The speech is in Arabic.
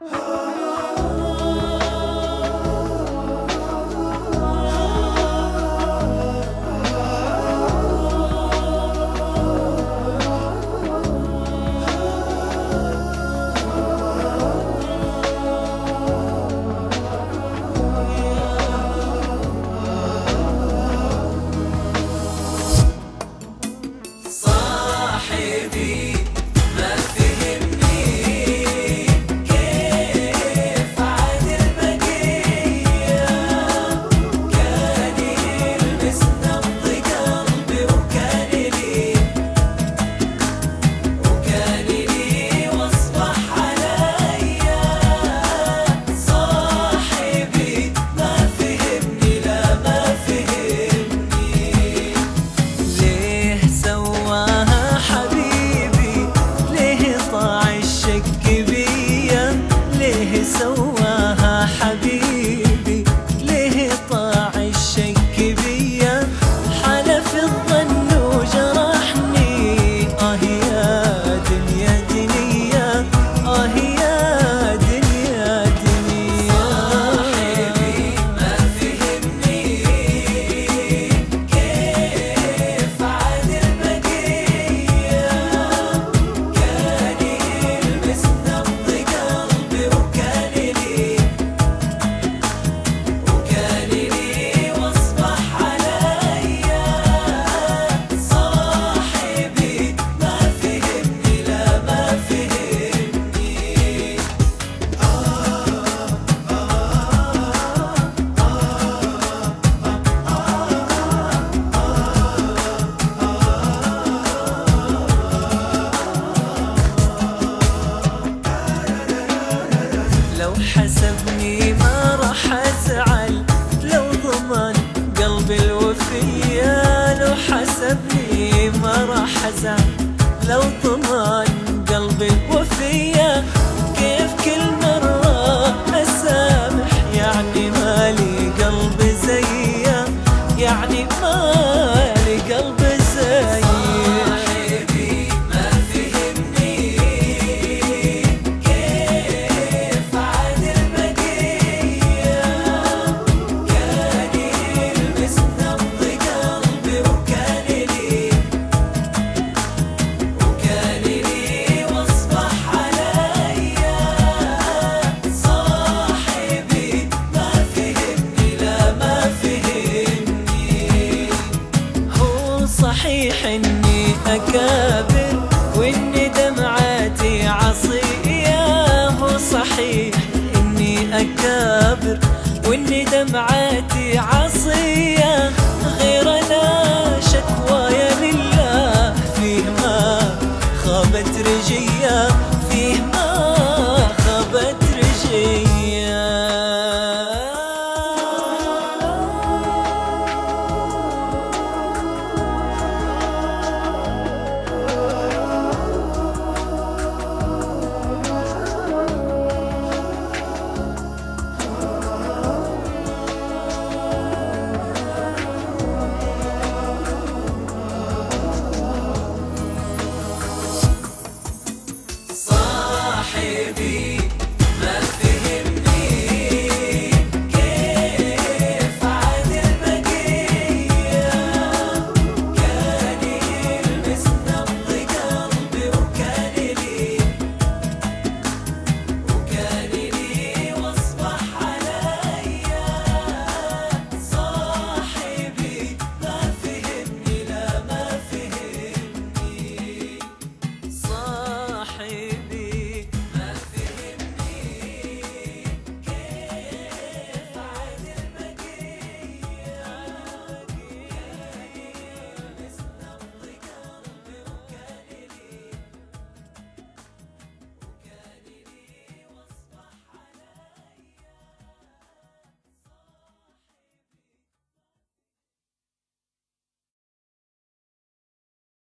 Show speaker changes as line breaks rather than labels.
سواها حبيبي ليه طاع الشك بيا، حلف الظن وجرحني. يا دنيا دنيا، يا دنيا دنيا.
صاحبي ما فهمني كيف عاد البقية، كان يلمس نبض قلبي وكان لي واصبح عليا. صاحبي ما فهمني، لا ما فهمني.
لو حسبني ما راح أزعل، لو ضمن قلبي الوفية. لو حسبني ما راح أزعل، لو ضمن قلبي الوفية. كيف كل مرة أسامح، يعني مالي قلب زيه، يعني مالي قلب زيه.
صاحبي ما فهمني كيف عاد البقية، كان يلمس نبض قلبي وكان لي واصبح عليا. صاحبي ما فهمني، لا ما فهمني.
هو صحيح اني اكابر واني دمعاتي عصية، هو صحيح اني اكابر واني دمعاتي عصية. غير انا شكوايا لله، فيه ما خابت رجية، فيه ما خابت رجية.
صاحبي